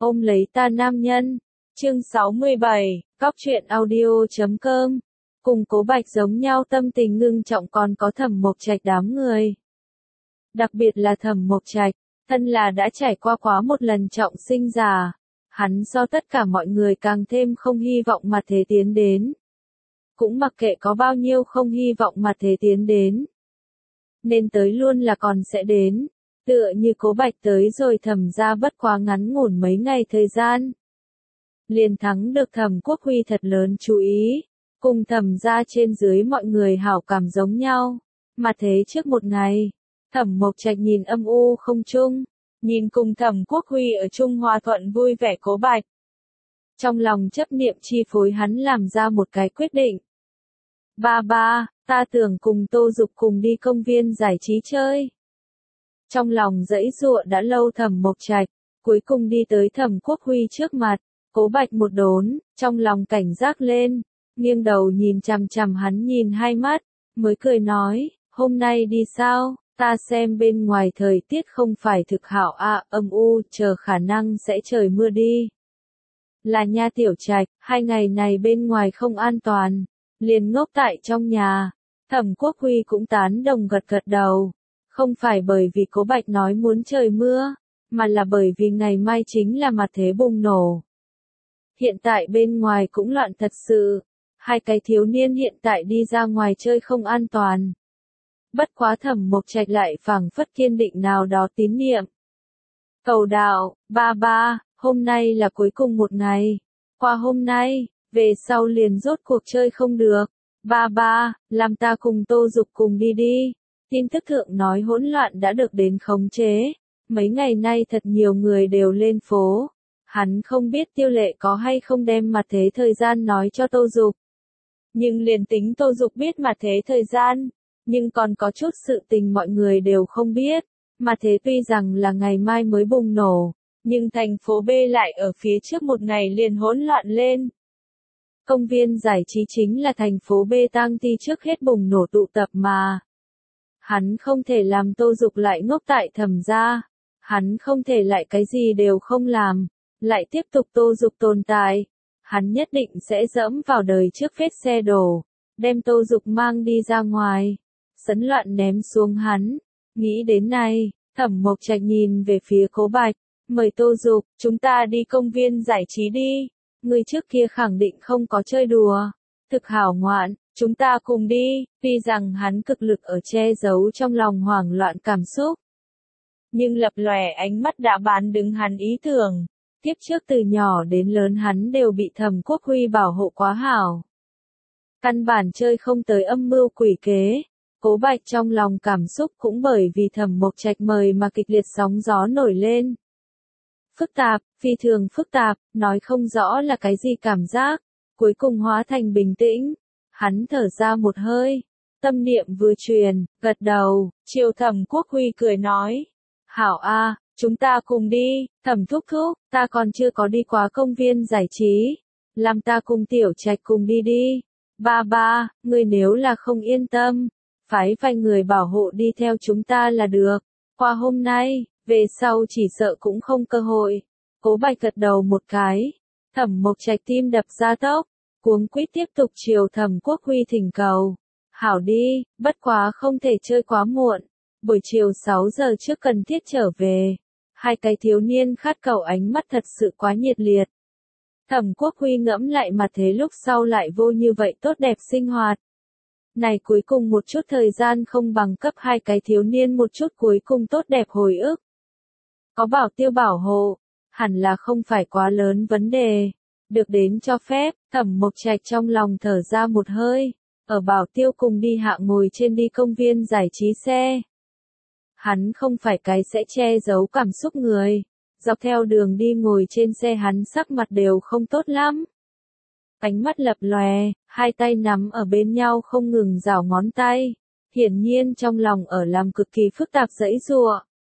Ôm lấy ta nam nhân. Chương 67, Cóc truyện audio.com. Cùng Cố Bạch giống nhau tâm tình ngưng trọng còn có Thẩm Mộc Trạch đám người. Đặc biệt là Thẩm Mộc Trạch, thân là đã trải qua quá một lần trọng sinh già, hắn so tất cả mọi người càng thêm không hy vọng mặt thế tiến đến. Cũng mặc kệ có bao nhiêu không hy vọng mặt thế tiến đến. Nên tới luôn là còn sẽ đến. Tựa như Cố Bạch tới rồi Thẩm gia bất quá ngắn ngủn mấy ngày thời gian. Liền thắng được Thẩm Quốc Huy thật lớn chú ý. Cùng Thẩm gia trên dưới mọi người hảo cảm giống nhau. Mà thế trước một ngày, Thẩm Mộc Trạch nhìn âm u không trung, nhìn cùng Thẩm Quốc Huy ở chung hòa thuận vui vẻ Cố Bạch. Trong lòng chấp niệm chi phối hắn làm ra một cái quyết định. Ba, ta tưởng cùng Tô Dục cùng đi công viên giải trí chơi. Trong lòng giãy giụa đã lâu Thẩm Mộc Trạch, cuối cùng đi tới Thẩm Quốc Huy trước mặt, Cố Bạch một đốn, trong lòng cảnh giác lên, nghiêng đầu nhìn chằm chằm hắn nhìn hai mắt, mới cười nói, hôm nay đi sao, ta xem bên ngoài thời tiết không phải thực hảo âm u, chờ khả năng sẽ trời mưa đi. Là nha Tiểu Trạch, 2 ngày này bên ngoài không an toàn, liền ngốc tại trong nhà. Thẩm Quốc Huy cũng tán đồng gật gật đầu. Không phải bởi vì Cố Bạch nói muốn trời mưa, mà là bởi vì ngày mai chính là mặt thế bùng nổ. Hiện tại bên ngoài cũng loạn thật sự, 2 cái thiếu niên hiện tại đi ra ngoài chơi không an toàn. Bất quá Thẩm Mộc Trạch lại phảng phất kiên định nào đó tín niệm. Cầu đạo, ba, hôm nay là cuối cùng một ngày. Qua hôm nay, về sau liền rốt cuộc chơi không được. Ba, làm ta cùng Tô Dục cùng đi đi. Tin tức thượng nói hỗn loạn đã được đến khống chế. Mấy ngày nay thật nhiều người đều lên phố. Hắn không biết Tiêu Lệ có hay không đem mặt thế thời gian nói cho Tô Dục. Nhưng liền tính Tô Dục biết mặt thế thời gian, nhưng còn có chút sự tình mọi người đều không biết. Mặt thế tuy rằng là ngày mai mới bùng nổ, nhưng thành phố B lại ở phía trước một ngày liền hỗn loạn lên. Công viên giải trí chính là thành phố B tang thi trước hết bùng nổ tụ tập mà. Hắn không thể làm Tô Dục lại ngốc tại Thẩm gia. Hắn không thể lại cái gì đều không làm, lại tiếp tục Tô Dục tồn tại. Hắn nhất định sẽ dẫm vào đời trước vết xe đổ, đem Tô Dục mang đi ra ngoài, sấn loạn ném xuống hắn. Nghĩ đến này, Thẩm Mộc Trạch nhìn về phía Cố Bạch, mời Tô Dục, chúng ta đi công viên giải trí đi. Người trước kia khẳng định không có chơi đùa. Thực hảo ngoạn, chúng ta cùng đi. Tuy rằng hắn cực lực ở che giấu trong lòng hoảng loạn cảm xúc, nhưng lập lòe ánh mắt đã bán đứng hắn ý tưởng. Tiếp trước từ nhỏ đến lớn hắn đều bị Thẩm Quốc Huy bảo hộ quá hảo. Căn bản chơi không tới âm mưu quỷ kế. Cố Bạch trong lòng cảm xúc cũng bởi vì Thẩm Mộc Trạch mời mà kịch liệt sóng gió nổi lên. Phức tạp, phi thường phức tạp, nói không rõ là cái gì cảm giác, cuối cùng hóa thành bình tĩnh. Hắn thở ra một hơi, tâm niệm vừa truyền, gật đầu, chiều Thẩm Quốc Huy cười nói. Hảo chúng ta cùng đi, Thẩm thúc thúc, ta còn chưa có đi qua công viên giải trí. Làm ta cùng Tiểu Trạch cùng đi đi. Ba, ngươi nếu là không yên tâm, phái vài người bảo hộ đi theo chúng ta là được. Qua hôm nay, về sau chỉ sợ cũng không cơ hội. Cố Bạch gật đầu một cái. Thẩm Mộc Trạch tim đập ra tốc, cuống quýt tiếp tục chiều Thẩm Quốc Huy thỉnh cầu. Hảo đi, bất quá không thể chơi quá muộn. Buổi chiều 6 giờ trước cần thiết trở về. 2 cái thiếu niên khát cầu ánh mắt thật sự quá nhiệt liệt. Thẩm Quốc Huy ngẫm lại mặt thế lúc sau lại vô như vậy tốt đẹp sinh hoạt. Này cuối cùng một chút thời gian không bằng cấp 2 cái thiếu niên một chút cuối cùng tốt đẹp hồi ức. Có bảo tiêu bảo hộ, hẳn là không phải quá lớn vấn đề. Được đến cho phép, Thẩm Mộc Trạch trong lòng thở ra một hơi, ở bảo tiêu cùng đi hạ ngồi trên đi công viên giải trí xe. Hắn không phải cái sẽ che giấu cảm xúc người, dọc theo đường đi ngồi trên xe hắn sắc mặt đều không tốt lắm. Ánh mắt lập lòe, 2 tay nắm ở bên nhau không ngừng giảo ngón tay, hiển nhiên trong lòng ở làm cực kỳ phức tạp giãy giụa.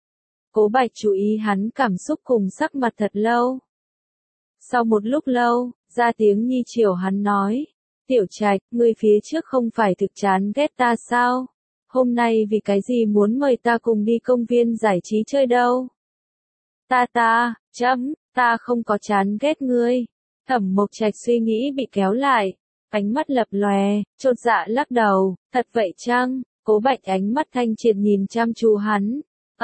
Cố Bạch chú ý hắn cảm xúc cùng sắc mặt thật lâu. Sau một lúc lâu, ra tiếng nhi chiều hắn nói, Tiểu Trạch, ngươi phía trước không phải thực chán ghét ta sao? Hôm nay vì cái gì muốn mời ta cùng đi công viên giải trí chơi đâu? Ta, ta không có chán ghét ngươi. Thẩm Mộc Trạch suy nghĩ bị kéo lại, ánh mắt lập lòe, chột dạ lắc đầu, thật vậy chăng? Cố Bạch ánh mắt thanh triệt nhìn chăm chú hắn.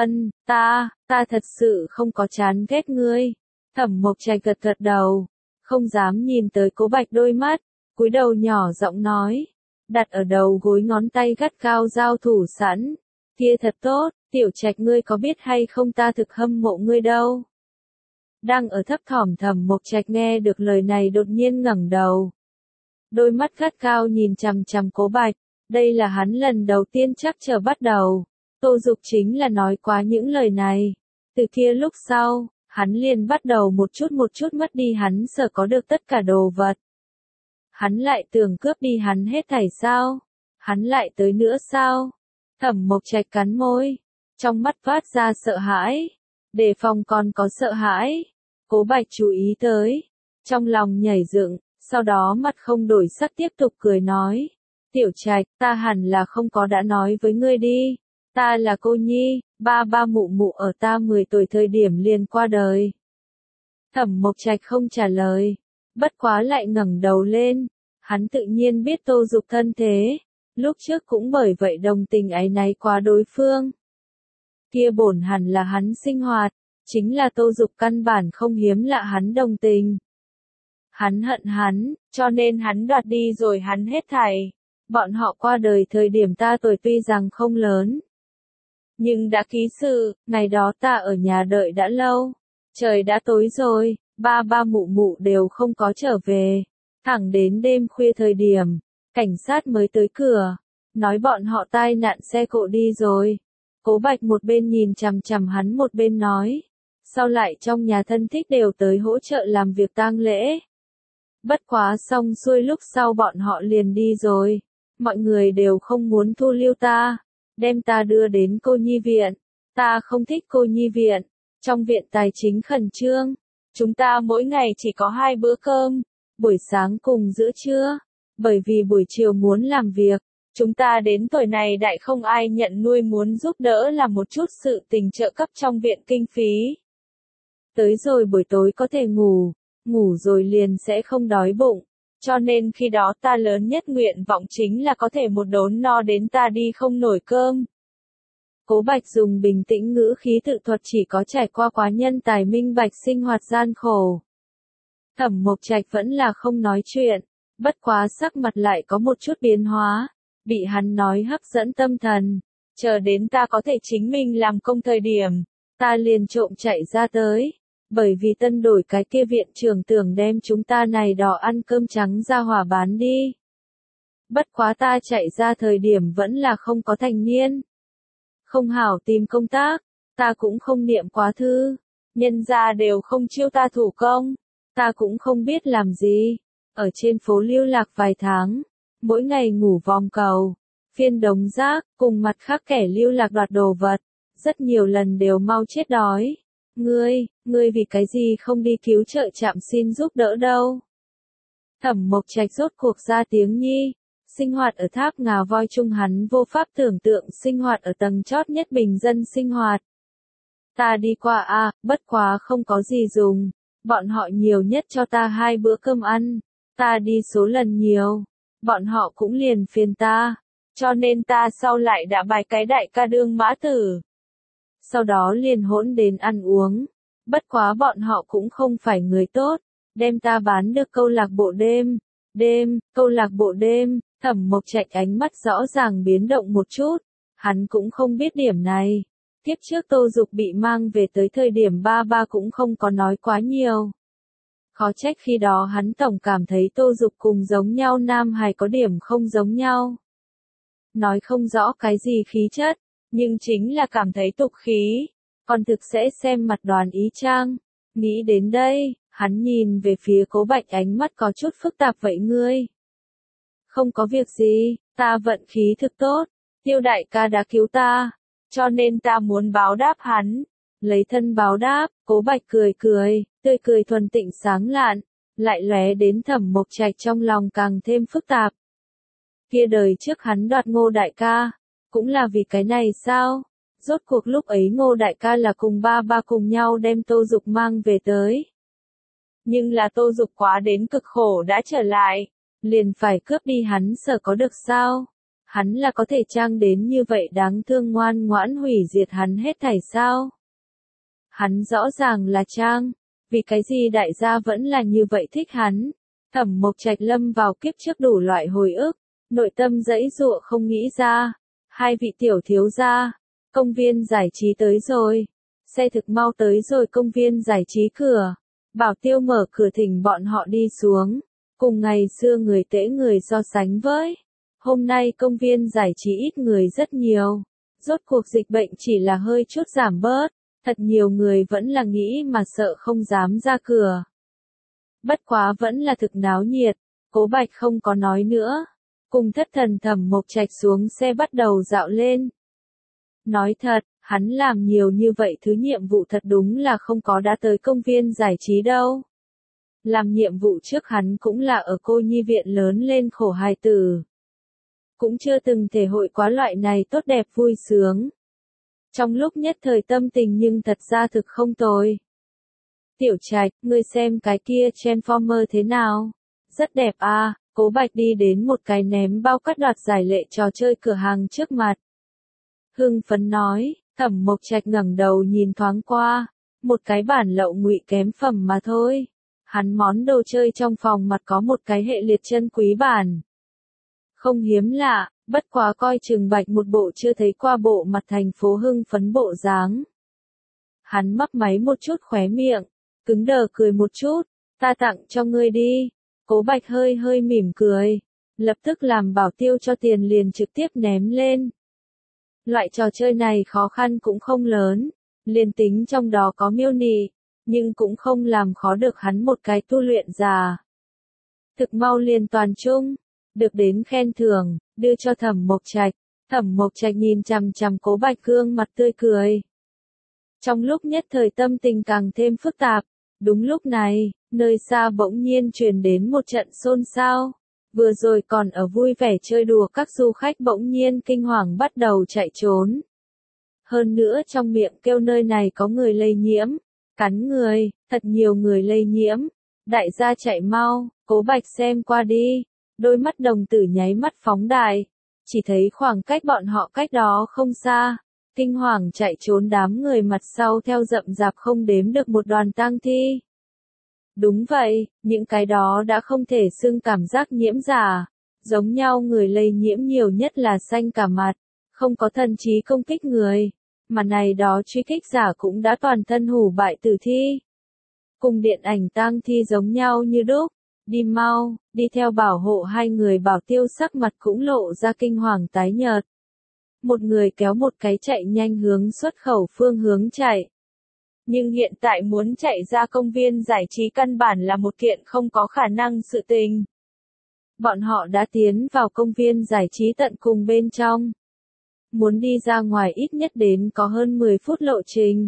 Ta thật sự không có chán ghét ngươi. Thẩm Mộc Trạch gật gật đầu, không dám nhìn tới Cố Bạch đôi mắt, cúi đầu nhỏ giọng nói, đặt ở đầu gối ngón tay gắt gao giao thủ sẵn. Kia thật tốt, Tiểu Trạch ngươi có biết hay không ta thực hâm mộ ngươi đâu. Đang ở thấp thỏm Thẩm Mộc Trạch nghe được lời này đột nhiên ngẩng đầu. Đôi mắt gắt gao nhìn chằm chằm Cố Bạch, đây là hắn lần đầu tiên chắc chờ bắt đầu. Tô Dục chính là nói quá những lời này. Từ kia lúc sau, hắn liền bắt đầu một chút mất đi hắn sợ có được tất cả đồ vật. Hắn lại tưởng cướp đi hắn hết thảy sao? Hắn lại tới nữa sao? Thẩm Mộc Trạch cắn môi, trong mắt phát ra sợ hãi, đề phòng còn có sợ hãi. Cố Bạch chú ý tới, trong lòng nhảy dựng, sau đó mặt không đổi sắc tiếp tục cười nói, Tiểu Trạch, ta hẳn là không có đã nói với ngươi đi, ta là cô nhi, ba mụ mụ ở ta 10 tuổi thời điểm liền qua đời. Thẩm Mộc Trạch không trả lời, bất quá lại ngẩng đầu lên, hắn tự nhiên biết Tô Dục thân thế, lúc trước cũng bởi vậy đồng tình áy náy quá đối phương. Kia bổn hẳn là hắn sinh hoạt, chính là Tô Dục căn bản không hiếm lạ hắn đồng tình. Hắn hận hắn, cho nên hắn đoạt đi rồi hắn hết thảy. Bọn họ qua đời thời điểm ta tuổi tuy rằng không lớn, nhưng đã ký sự, ngày đó ta ở nhà đợi đã lâu. Trời đã tối rồi, ba mụ mụ đều không có trở về. Thẳng đến đêm khuya thời điểm, cảnh sát mới tới cửa, nói bọn họ tai nạn xe cộ đi rồi. Cố Bạch một bên nhìn chằm chằm hắn một bên nói, sau lại trong nhà thân thích đều tới hỗ trợ làm việc tang lễ. Bất quá xong xuôi lúc sau bọn họ liền đi rồi, mọi người đều không muốn thu lưu ta, đem ta đưa đến cô nhi viện. Ta không thích cô nhi viện, trong viện tài chính khẩn trương, chúng ta mỗi ngày chỉ có 2 bữa cơm, buổi sáng cùng giữa trưa, bởi vì buổi chiều muốn làm việc. Chúng ta đến tuổi này đại không ai nhận nuôi muốn giúp đỡ làm một chút sự tình trợ cấp trong viện kinh phí. Tới rồi buổi tối có thể ngủ rồi liền sẽ không đói bụng, cho nên khi đó ta lớn nhất nguyện vọng chính là có thể một đốn no đến ta đi không nổi cơm. Cố Bạch dùng bình tĩnh ngữ khí tự thuật chỉ có trải qua quá nhân tài minh bạch sinh hoạt gian khổ. Thẩm Mộc Trạch vẫn là không nói chuyện, bất quá sắc mặt lại có một chút biến hóa. Bị hắn nói hấp dẫn tâm thần, chờ đến ta có thể chính mình làm công thời điểm, ta liền trộm chạy ra tới, bởi vì tân đổi cái kia viện trưởng tưởng đem chúng ta này đỏ ăn cơm trắng ra hỏa bán đi. Bất quá ta chạy ra thời điểm vẫn là không có thành niên. Không hảo tìm công tác, ta cũng không niệm quá thư, nhân gia đều không chiêu ta thủ công, ta cũng không biết làm gì, ở trên phố lưu lạc vài tháng. Mỗi ngày ngủ vòng cầu, phiên đống rác, cùng mặt khác kẻ lưu lạc đoạt đồ vật, rất nhiều lần đều mau chết đói. Ngươi vì cái gì không đi cứu trợ trạm xin giúp đỡ đâu? Thẩm Mộc Trạch rốt cuộc ra tiếng nhi, sinh hoạt ở tháp ngà voi trung hắn vô pháp tưởng tượng sinh hoạt ở tầng chót nhất bình dân sinh hoạt. Ta đi qua bất quá không có gì dùng, bọn họ nhiều nhất cho ta 2 bữa cơm ăn, ta đi số lần nhiều. Bọn họ cũng liền phiền ta, cho nên ta sau lại đã bài cái đại ca đương mã tử. Sau đó liền hỗn đến ăn uống, bất quá bọn họ cũng không phải người tốt, đem ta bán được câu lạc bộ câu lạc bộ đêm. Thẩm Mộc Trạch ánh mắt rõ ràng biến động một chút, hắn cũng không biết điểm này. Tiếp trước Tô Dục bị mang về tới thời điểm ba cũng không có nói quá nhiều. Khó trách khi đó hắn tổng cảm thấy Tô Dục cùng giống nhau nam hài có điểm không giống nhau. Nói không rõ cái gì khí chất, nhưng chính là cảm thấy tục khí, còn thực sẽ xem mặt đoán ý chăng. Nghĩ đến đây, hắn nhìn về phía Cố Bạch ánh mắt có chút phức tạp vậy ngươi. Không có việc gì, ta vận khí thực tốt, Tiêu đại ca đã cứu ta, cho nên ta muốn báo đáp hắn. Lấy thân báo đáp, Cố Bạch cười, tươi cười thuần tịnh sáng lạn, lại lóe đến Thẩm Mộc Trạch trong lòng càng thêm phức tạp. Kia đời trước hắn đoạt Ngô đại ca, cũng là vì cái này sao? Rốt cuộc lúc ấy Ngô đại ca là cùng ba cùng nhau đem Tô Dục mang về tới. Nhưng là Tô Dục quá đến cực khổ đã trở lại, liền phải cướp đi hắn sợ có được sao? Hắn là có thể trang đến như vậy đáng thương ngoan ngoãn hủy diệt hắn hết thảy sao? Hắn rõ ràng là trang, vì cái gì đại gia vẫn là như vậy thích hắn? Thẩm Mộc Trạch lâm vào kiếp trước đủ loại hồi ức, nội tâm giãy giụa không nghĩ ra. Hai vị tiểu thiếu gia, công viên giải trí tới rồi. Xe thực mau tới rồi công viên giải trí cửa. Bảo tiêu mở cửa thỉnh bọn họ đi xuống. Cùng ngày xưa người tễ người so sánh với. Hôm nay công viên giải trí ít người rất nhiều. Rốt cuộc dịch bệnh chỉ là hơi chút giảm bớt. Thật nhiều người vẫn là nghĩ mà sợ không dám ra cửa. Bất quá vẫn là thực náo nhiệt. Cố Bạch không có nói nữa. Cùng thất thần Thẩm Mộc Trạch xuống xe bắt đầu dạo lên. Nói thật, hắn làm nhiều như vậy thứ nhiệm vụ thật đúng là không có đã tới công viên giải trí đâu. Làm nhiệm vụ trước hắn cũng là ở cô nhi viện lớn lên khổ hài tử. Cũng chưa từng thể hội quá loại này tốt đẹp vui sướng. Trong lúc nhất thời tâm tình nhưng thật ra thực không tồi. Tiểu Trạch, ngươi xem cái kia Transformer thế nào? Rất đẹp à, Cố Bạch đi đến một cái ném bao cắt đoạt giải lệ trò chơi cửa hàng trước mặt. Hưng phấn nói, Thẩm Mộc Trạch ngẩng đầu nhìn thoáng qua, một cái bản lậu ngụy kém phẩm mà thôi. Hắn món đồ chơi trong phòng mặt có một cái hệ liệt chân quý bản. Không hiếm lạ, bất quá coi chừng Bạch một bộ chưa thấy qua bộ mặt thành phố hưng phấn bộ dáng. Hắn mấp máy một chút khóe miệng, cứng đờ cười một chút, ta tặng cho ngươi đi. Cố Bạch hơi hơi mỉm cười, lập tức làm bảo tiêu cho tiền liền trực tiếp ném lên. Loại trò chơi này khó khăn cũng không lớn, liền tính trong đó có miêu nị, nhưng cũng không làm khó được hắn một cái tu luyện già. Thực mau liền toàn trung, được đến khen thưởng, đưa cho Thẩm Mộc Trạch. Thẩm Mộc Trạch nhìn chằm chằm Cố Bạch gương mặt tươi cười. Trong lúc nhất thời tâm tình càng thêm phức tạp, đúng lúc này, nơi xa bỗng nhiên truyền đến một trận xôn xao. Vừa rồi còn ở vui vẻ chơi đùa các du khách bỗng nhiên kinh hoàng bắt đầu chạy trốn. Hơn nữa trong miệng kêu nơi này có người lây nhiễm, cắn người, thật nhiều người lây nhiễm. Đại gia chạy mau, Cố Bạch xem qua đi, đôi mắt đồng tử nháy mắt phóng đại, chỉ thấy khoảng cách bọn họ cách đó không xa. Kinh hoàng chạy trốn đám người mặt sau theo rậm rạp không đếm được một đoàn tang thi. Đúng vậy, những cái đó đã không thể xưng cảm giác nhiễm giả. Giống nhau người lây nhiễm nhiều nhất là xanh cả mặt, không có thần trí công kích người. Mà này đó truy kích giả cũng đã toàn thân hủ bại tử thi. Cùng điện ảnh tang thi giống nhau như đúc. Đi mau, đi theo bảo hộ hai người bảo tiêu sắc mặt cũng lộ ra kinh hoàng tái nhợt. Một người kéo một cái chạy nhanh hướng xuất khẩu phương hướng chạy. Nhưng hiện tại muốn chạy ra công viên giải trí căn bản là một kiện không có khả năng sự tình. Bọn họ đã tiến vào công viên giải trí tận cùng bên trong. Muốn đi ra ngoài ít nhất đến có hơn 10 phút lộ trình.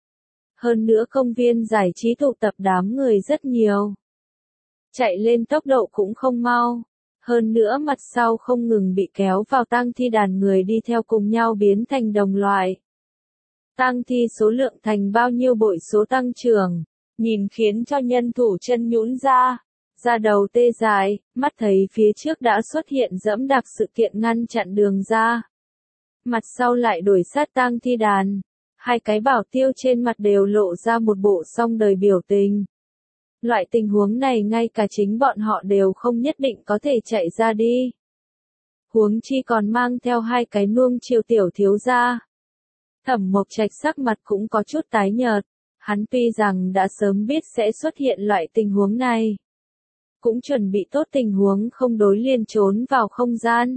Hơn nữa công viên giải trí tụ tập đám người rất nhiều. Chạy lên tốc độ cũng không mau. Hơn nữa mặt sau không ngừng bị kéo vào tang thi đàn người đi theo cùng nhau biến thành đồng loại. Tang thi số lượng thành bao nhiêu bội số tăng trưởng, nhìn khiến cho nhân thủ chân nhũn ra, da đầu tê dại, mắt thấy phía trước đã xuất hiện dẫm đạp sự kiện ngăn chặn đường ra. Mặt sau lại đuổi sát tang thi đàn, hai cái bảo tiêu trên mặt đều lộ ra một bộ song đời biểu tình. Loại tình huống này ngay cả chính bọn họ đều không nhất định có thể chạy ra đi. Huống chi còn mang theo hai cái nuông chiều tiểu thiếu gia. Thẩm Mộc Trạch sắc mặt cũng có chút tái nhợt, hắn tuy rằng đã sớm biết sẽ xuất hiện loại tình huống này. Cũng chuẩn bị tốt tình huống không đối liền trốn vào không gian.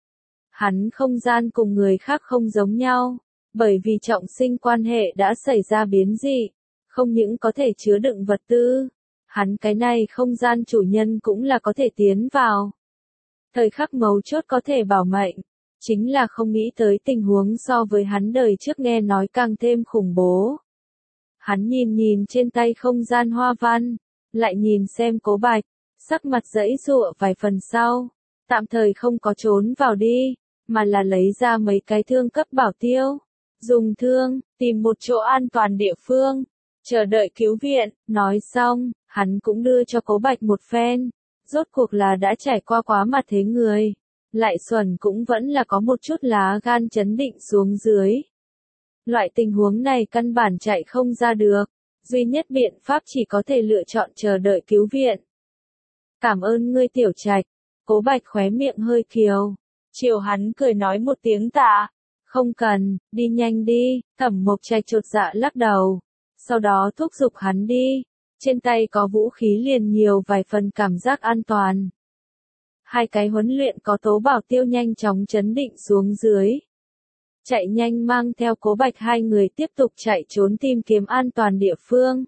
Hắn không gian cùng người khác không giống nhau, bởi vì trọng sinh quan hệ đã xảy ra biến dị, không những có thể chứa đựng vật tư. Hắn cái này không gian chủ nhân cũng là có thể tiến vào. Thời khắc mấu chốt có thể bảo mệnh, chính là không nghĩ tới tình huống so với hắn đời trước nghe nói càng thêm khủng bố. Hắn nhìn nhìn trên tay không gian hoa văn, lại nhìn xem Cố Bạch, sắc mặt giãy giụa vài phần sau, tạm thời không có trốn vào đi, mà là lấy ra mấy cái thương cấp bảo tiêu, dùng thương, tìm một chỗ an toàn địa phương, chờ đợi cứu viện. Nói xong, hắn cũng đưa cho Cố Bạch một phen. Rốt cuộc là đã trải qua quá mặt thế người. Lại Xuẩn cũng vẫn là có một chút lá gan chấn định xuống dưới. Loại tình huống này căn bản chạy không ra được. Duy nhất biện pháp chỉ có thể lựa chọn chờ đợi cứu viện. Cảm ơn ngươi Tiểu Trạch. Cố Bạch khóe miệng hơi kiều. Chiều hắn cười nói một tiếng tạ. Không cần, đi nhanh đi. Thẩm Mộc Trạch chột dạ lắc đầu. Sau đó thúc giục hắn đi. Trên tay có vũ khí liền nhiều vài phần cảm giác an toàn. Hai cái huấn luyện có Tố Bảo Tiêu nhanh chóng chấn định xuống dưới. Chạy nhanh mang theo Cố Bạch hai người tiếp tục chạy trốn tìm kiếm an toàn địa phương.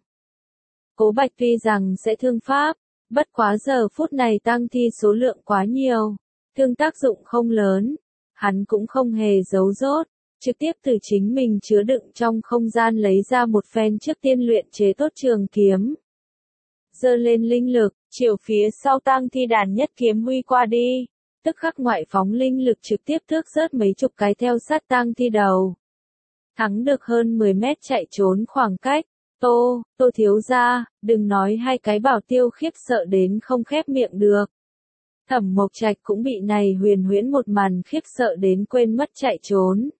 Cố Bạch tuy rằng sẽ thương pháp, bất quá giờ phút này tang thi số lượng quá nhiều, thương tác dụng không lớn, hắn cũng không hề giấu dốt, trực tiếp từ chính mình chứa đựng trong không gian lấy ra một phen trước tiên luyện chế tốt trường kiếm. Giơ lên linh lực, chiều phía sau tang thi đàn nhất kiếm huy qua đi. Tức khắc ngoại phóng linh lực trực tiếp thước rớt mấy chục cái theo sát tang thi đầu. Thắng được hơn 10 mét chạy trốn khoảng cách. Tô thiếu gia, đừng nói hai cái Bảo Tiêu khiếp sợ đến không khép miệng được. Thẩm Mộc Trạch cũng bị này huyền huyễn một màn khiếp sợ đến quên mất chạy trốn.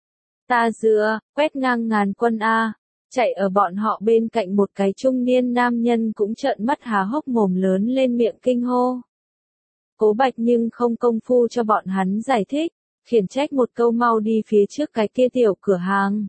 Ta dựa, quét ngang ngàn quân A. Chạy ở bọn họ bên cạnh một cái trung niên nam nhân cũng trợn mắt há hốc mồm lớn lên miệng kinh hô. Cố Bạch nhưng không công phu cho bọn hắn giải thích, khiển trách một câu mau đi phía trước cái kia tiểu cửa hàng.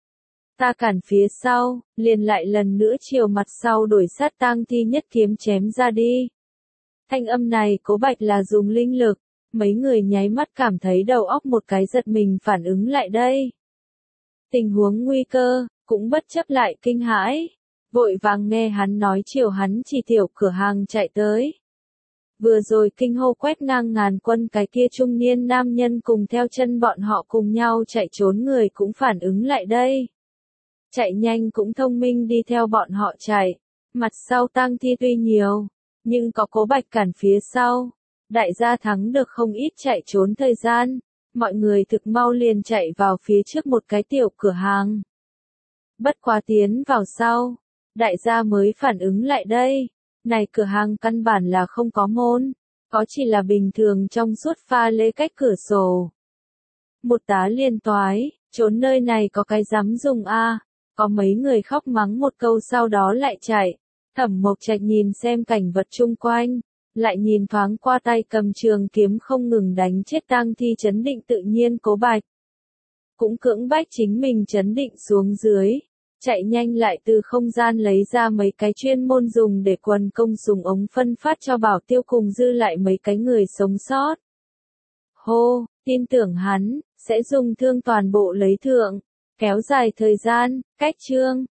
Ta cản phía sau, liền lại lần nữa chiều mặt sau đổi sát tang thi nhất kiếm chém ra đi. Thanh âm này Cố Bạch là dùng linh lực, mấy người nháy mắt cảm thấy đầu óc một cái giật mình phản ứng lại đây. Tình huống nguy cơ, cũng bất chấp lại kinh hãi, vội vàng nghe hắn nói chiều hắn chỉ tiểu cửa hàng chạy tới. Vừa rồi kinh hô quét ngang ngàn quân cái kia trung niên nam nhân cùng theo chân bọn họ cùng nhau chạy trốn người cũng phản ứng lại đây. Chạy nhanh cũng thông minh đi theo bọn họ chạy, mặt sau tang thi tuy nhiều, nhưng có Cố Bạch cản phía sau. Đại gia thắng được không ít chạy trốn thời gian, mọi người thực mau liền chạy vào phía trước một cái tiểu cửa hàng. Bất quá tiến vào sau, đại gia mới phản ứng lại đây. Này cửa hàng căn bản là không có môn, có chỉ là bình thường trong suốt pha lê cách cửa sổ. Một tá liền toái, trốn nơi này có cái dám dùng a. Có mấy người khóc mắng một câu sau đó lại chạy. Thẩm Mộc Trạch nhìn xem cảnh vật chung quanh, lại nhìn thoáng qua tay cầm trường kiếm không ngừng đánh chết tang thi chấn định tự nhiên Cố Bạch. Cũng cưỡng bách chính mình chấn định xuống dưới. Chạy nhanh lại từ không gian lấy ra mấy cái chuyên môn dùng để quần công súng ống phân phát cho Bảo Tiêu cùng dư lại mấy cái người sống sót. Hô, tin tưởng hắn, sẽ dùng thương toàn bộ lấy thượng, kéo dài thời gian, cách chương.